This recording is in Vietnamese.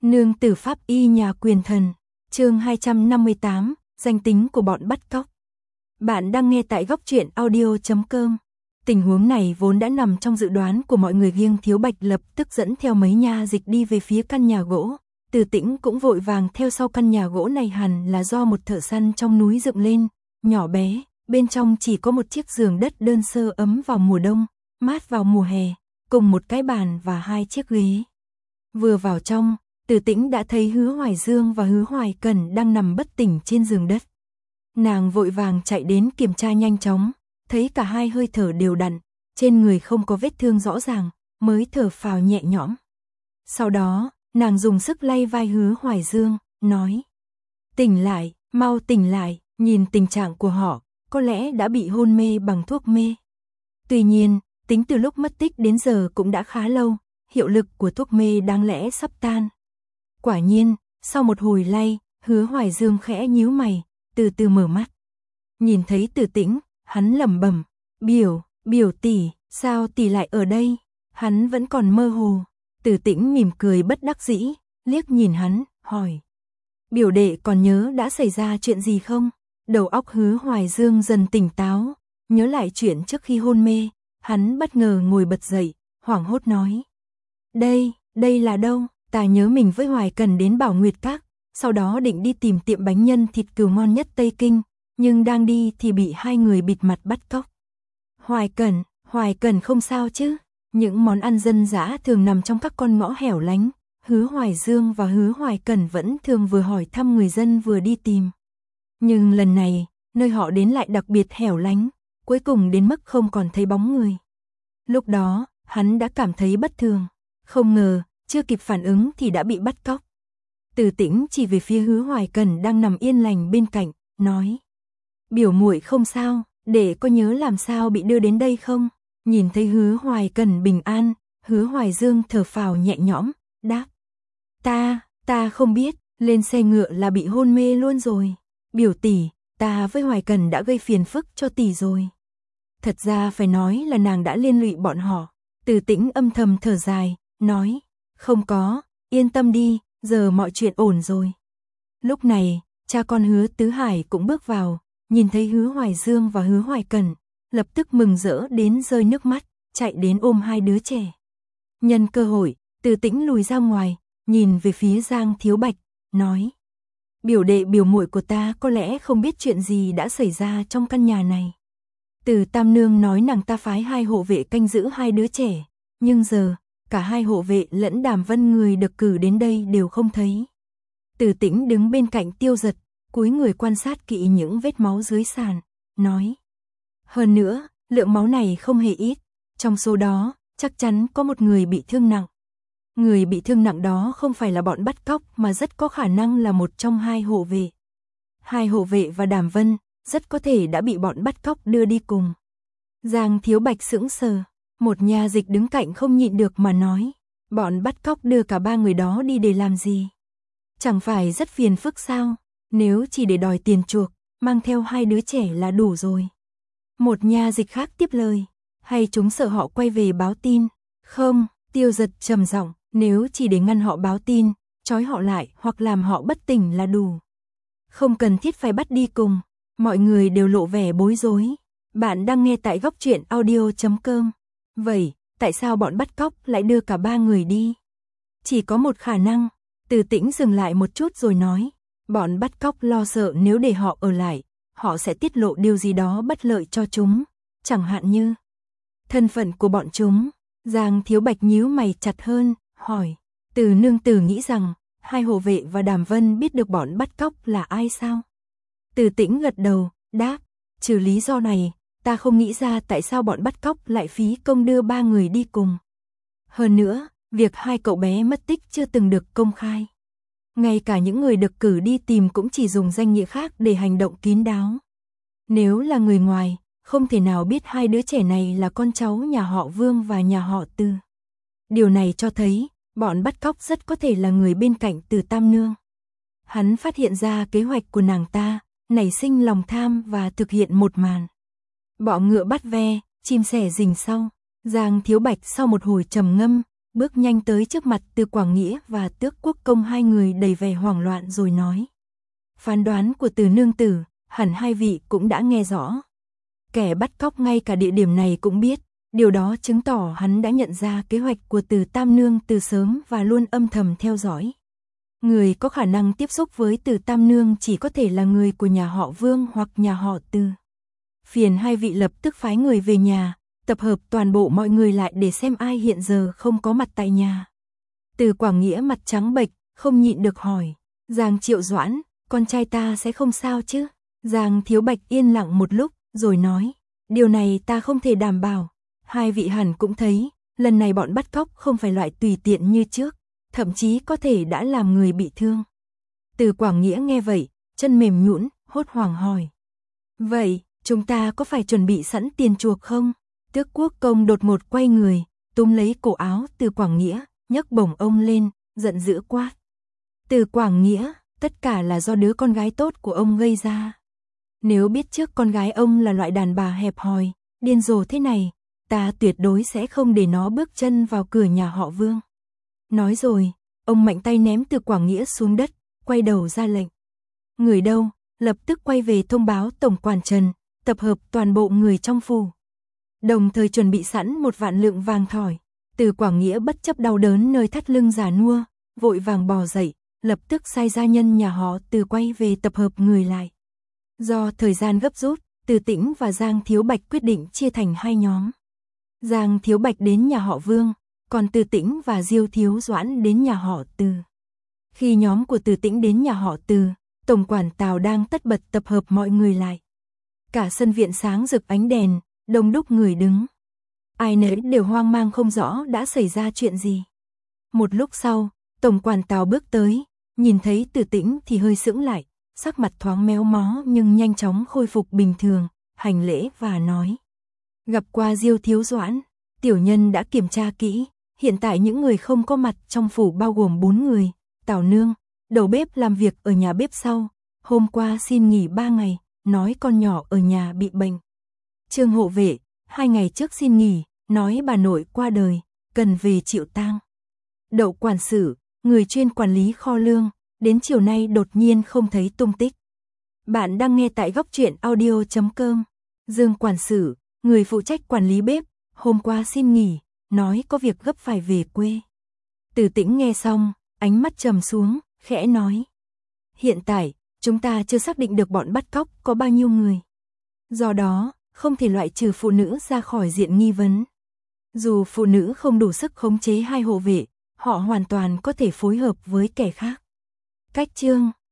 Nương tử pháp y nhà quyền thần, chương 258, danh tính của bọn bắt cóc. Bạn đang nghe tại góc truyện audio.com. Tình huống này vốn đã nằm trong dự đoán của mọi người, riêng Thiếu Bạch lập tức dẫn theo mấy nha dịch đi về phía căn nhà gỗ. Từ Tĩnh cũng vội vàng theo sau. Căn nhà gỗ này hẳn là do một thợ săn trong núi dựng lên, nhỏ bé, bên trong chỉ có một chiếc giường đất đơn sơ, ấm vào mùa đông, mát vào mùa hè, cùng một cái bàn và 2 chiếc ghế. Vừa vào trong, Từ Tĩnh đã thấy Hứa Hoài Dương và Hứa Hoài Cẩn đang nằm bất tỉnh trên giường đất. Nàng vội vàng chạy đến kiểm tra nhanh chóng, thấy cả hai hơi thở đều đặn, trên người không có vết thương rõ ràng, mới thở phào nhẹ nhõm. Sau đó, nàng dùng sức lay vai Hứa Hoài Dương, nói: "Tỉnh lại, mau tỉnh lại." Nhìn tình trạng của họ, có lẽ đã bị hôn mê bằng thuốc mê. Tuy nhiên, tính từ lúc mất tích đến giờ cũng đã khá lâu, hiệu lực của thuốc mê đáng lẽ sắp tan. Quả nhiên, sau một hồi lay, Hứa Hoài Dương khẽ nhíu mày, từ từ mở mắt. Nhìn thấy Từ Tĩnh, hắn lẩm bẩm: biểu tỷ, sao tỷ lại ở đây?" Hắn vẫn còn mơ hồ. Từ Tĩnh mỉm cười bất đắc dĩ, liếc nhìn hắn, hỏi: "Biểu đệ còn nhớ đã xảy ra chuyện gì không?" Đầu óc Hứa Hoài Dương dần tỉnh táo, nhớ lại chuyện trước khi hôn mê, hắn bất ngờ ngồi bật dậy, hoảng hốt nói: Đây là đâu? Ta nhớ mình với Hoài Cẩn đến Bảo Nguyệt Các, sau đó định đi tìm tiệm bánh nhân thịt cừu ngon nhất Tây Kinh, nhưng đang đi thì bị 2 người bịt mặt bắt cóc." Hoài Cẩn không sao chứ?" Những món ăn dân dã thường nằm trong các con ngõ hẻo lánh, Hứa Hoài Dương và Hứa Hoài Cẩn vẫn thường vừa hỏi thăm người dân vừa đi tìm. Nhưng lần này, nơi họ đến lại đặc biệt hẻo lánh, cuối cùng đến mức không còn thấy bóng người. Lúc đó, hắn đã cảm thấy bất thường, không ngờ, chưa kịp phản ứng thì đã bị bắt cóc. Từ Tĩnh chỉ về phía Hứa Hoài Cẩn đang nằm yên lành bên cạnh, nói: "Biểu muội không sao, để có nhớ làm sao bị đưa đến đây không?" Nhìn thấy Hứa Hoài Cẩn bình an, Hứa Hoài Dương thở phào nhẹ nhõm, đáp: Ta không biết, lên xe ngựa là bị hôn mê luôn rồi. Biểu tỷ, ta với Hoài Cẩn đã gây phiền phức cho tỷ rồi. Thật ra phải nói là nàng đã liên lụy bọn họ. Từ Tĩnh âm thầm thở dài, nói: "Không có, yên tâm đi, giờ mọi chuyện ổn rồi." Lúc này, cha con Hứa Tứ Hải cũng bước vào, nhìn thấy Hứa Hoài Dương và Hứa Hoài Cẩn, lập tức mừng rỡ đến rơi nước mắt, chạy đến ôm 2 đứa trẻ. Nhân cơ hội, Từ Tĩnh lùi ra ngoài, nhìn về phía Giang Thiếu Bạch, nói: "Biểu đệ biểu muội của ta có lẽ không biết chuyện gì đã xảy ra trong căn nhà này. Từ Tam Nương nói nàng ta phái 2 hộ vệ canh giữ 2 đứa trẻ, nhưng giờ, cả 2 hộ vệ lẫn Đàm Vân người được cử đến đây đều không thấy." Từ Tĩnh đứng bên cạnh Tiêu Giật, cúi người quan sát kỹ những vết máu dưới sàn, nói: "Hơn nữa, lượng máu này không hề ít, trong số đó, chắc chắn có một người bị thương nặng. Người bị thương nặng đó không phải là bọn bắt cóc mà rất có khả năng là một trong 2 hộ vệ. 2 hộ vệ và Đàm Vân rất có thể đã bị bọn bắt cóc đưa đi cùng." Giang Thiếu Bạch sững sờ, một nha dịch đứng cạnh không nhịn được mà nói: "Bọn bắt cóc đưa cả 3 người đó đi để làm gì? Chẳng phải rất phiền phức sao? Nếu chỉ để đòi tiền chuộc, mang theo 2 đứa trẻ là đủ rồi." Một nha dịch khác tiếp lời: "Hay chúng sợ họ quay về báo tin?" "Không." Tiêu Giật trầm giọng: "Nếu chỉ để ngăn họ báo tin, trói họ lại hoặc làm họ bất tỉnh là đủ. Không cần thiết phải bắt đi cùng." Mọi người đều lộ vẻ bối rối. Bạn đang nghe tại góc truyện audio.com. Vậy, tại sao bọn bắt cóc lại đưa cả 3 người đi? Chỉ có một khả năng. Từ Tĩnh dừng lại một chút rồi nói: "Bọn bắt cóc lo sợ nếu để họ ở lại, họ sẽ tiết lộ điều gì đó bất lợi cho chúng, chẳng hạn như thân phận của bọn chúng." Giang Thiếu Bạch nhíu mày chặt hơn, hỏi: "Từ nương tử nghĩ rằng 2 hộ vệ và Đàm Vân biết được bọn bắt cóc là ai sao?" Từ Tĩnh gật đầu, đáp: "Trừ lý do này, ta không nghĩ ra tại sao bọn bắt cóc lại phí công đưa 3 người đi cùng. Hơn nữa, việc 2 cậu bé mất tích chưa từng được công khai. Ngay cả những người được cử đi tìm cũng chỉ dùng danh nghĩa khác để hành động kín đáo. Nếu là người ngoài, không thể nào biết 2 đứa trẻ này là con cháu nhà họ Vương và nhà họ Từ. Điều này cho thấy, bọn bắt cóc rất có thể là người bên cạnh Từ Tam Nương. Hắn phát hiện ra kế hoạch của nàng ta, nảy sinh lòng tham và thực hiện một màn. Bọ ngựa bắt ve, chim sẻ rình sau." Giang Thiếu Bạch sau một hồi trầm ngâm, bước nhanh tới trước mặt Từ Quảng Nghĩa và Tước Quốc Công, hai người đầy vẻ hoảng loạn rồi nói. Phán đoán của Từ nương tử, hẳn hai vị cũng đã nghe rõ. Kẻ bắt cóc ngay cả địa điểm này cũng biết, điều đó chứng tỏ hắn đã nhận ra kế hoạch của Từ Tam Nương từ sớm và luôn âm thầm theo dõi. Người có khả năng tiếp xúc với Từ Tam Nương chỉ có thể là người của nhà họ Vương hoặc nhà họ Từ. Phiền hai vị lập tức phái người về nhà, tập hợp toàn bộ mọi người lại để xem ai hiện giờ không có mặt tại nhà. Từ Quảng Nghĩa mặt trắng bệch, không nhịn được hỏi. Giang Triệu Doãn, con trai ta sẽ không sao chứ? Giang Thiếu Bạch yên lặng một lúc, rồi nói. Điều này ta không thể đảm bảo. Hai vị hẳn cũng thấy, lần này bọn bắt cóc không phải loại tùy tiện như trước, thậm chí có thể đã làm người bị thương. Từ Quảng Nghĩa nghe vậy, chân mềm nhũn, hốt hoảng hỏi. Vậy, chúng ta có phải chuẩn bị sẵn tiền chuộc không? Tước Quốc Công đột ngột quay người, túm lấy cổ áo Từ Quảng Nghĩa, nhấc bổng ông lên, giận dữ quát. Từ Quảng Nghĩa, tất cả là do đứa con gái tốt của ông gây ra. Nếu biết trước con gái ông là loại đàn bà hẹp hòi, điên rồ thế này, ta tuyệt đối sẽ không để nó bước chân vào cửa nhà họ Vương. Nói rồi, ông mạnh tay ném Từ Quảng Nghĩa xuống đất, quay đầu ra lệnh. Người đâu, lập tức quay về thông báo Tổng quản Trần, tập hợp toàn bộ người trong phủ. Đồng thời chuẩn bị sẵn 1 vạn lượng vàng thỏi. Từ Quảng Nghĩa bất chấp đau đớn nơi thắt lưng già nua, vội vàng bò dậy, lập tức sai gia nhân nhà họ Từ quay về tập hợp người lại. Do thời gian gấp rút, Từ Tĩnh và Giang Thiếu Bạch quyết định chia thành 2 nhóm. Giang Thiếu Bạch đến nhà họ Vương, còn Từ Tĩnh và Diêu Thiếu Doãn đến nhà họ Từ. Khi nhóm của Từ Tĩnh đến nhà họ Từ, Tổng quản Tào đang tất bật tập hợp mọi người lại. Cả sân viện sáng rực ánh đèn, đông đúc người đứng. Ai nấy đều hoang mang không rõ đã xảy ra chuyện gì. Một lúc sau, Tổng quản Tào bước tới, nhìn thấy Từ Tĩnh thì hơi sững lại, sắc mặt thoáng méo mó nhưng nhanh chóng khôi phục bình thường, hành lễ và nói. Gặp qua Diêu Thiếu Doãn, tiểu nhân đã kiểm tra kỹ, hiện tại những người không có mặt trong phủ bao gồm 4 người, Tào Nương, đầu bếp làm việc ở nhà bếp sau, hôm qua xin nghỉ 3 ngày, nói con nhỏ ở nhà bị bệnh. Trương hộ vệ, 2 ngày trước xin nghỉ, nói bà nội qua đời, cần về chịu tang. Đậu quản sự, người chuyên quản lý kho lương, đến chiều nay đột nhiên không thấy tung tích. Bạn đang nghe tại góc truyện audio.com. Dương quản sự, người phụ trách quản lý bếp, hôm qua xin nghỉ, nói có việc gấp phải về quê. Từ Tĩnh nghe xong, ánh mắt trầm xuống, khẽ nói. Hiện tại, chúng ta chưa xác định được bọn bắt cóc có bao nhiêu người. Do đó, không thể loại trừ phụ nữ ra khỏi diện nghi vấn. Dù phụ nữ không đủ sức khống chế 2 hộ vệ, họ hoàn toàn có thể phối hợp với kẻ khác. Cách chương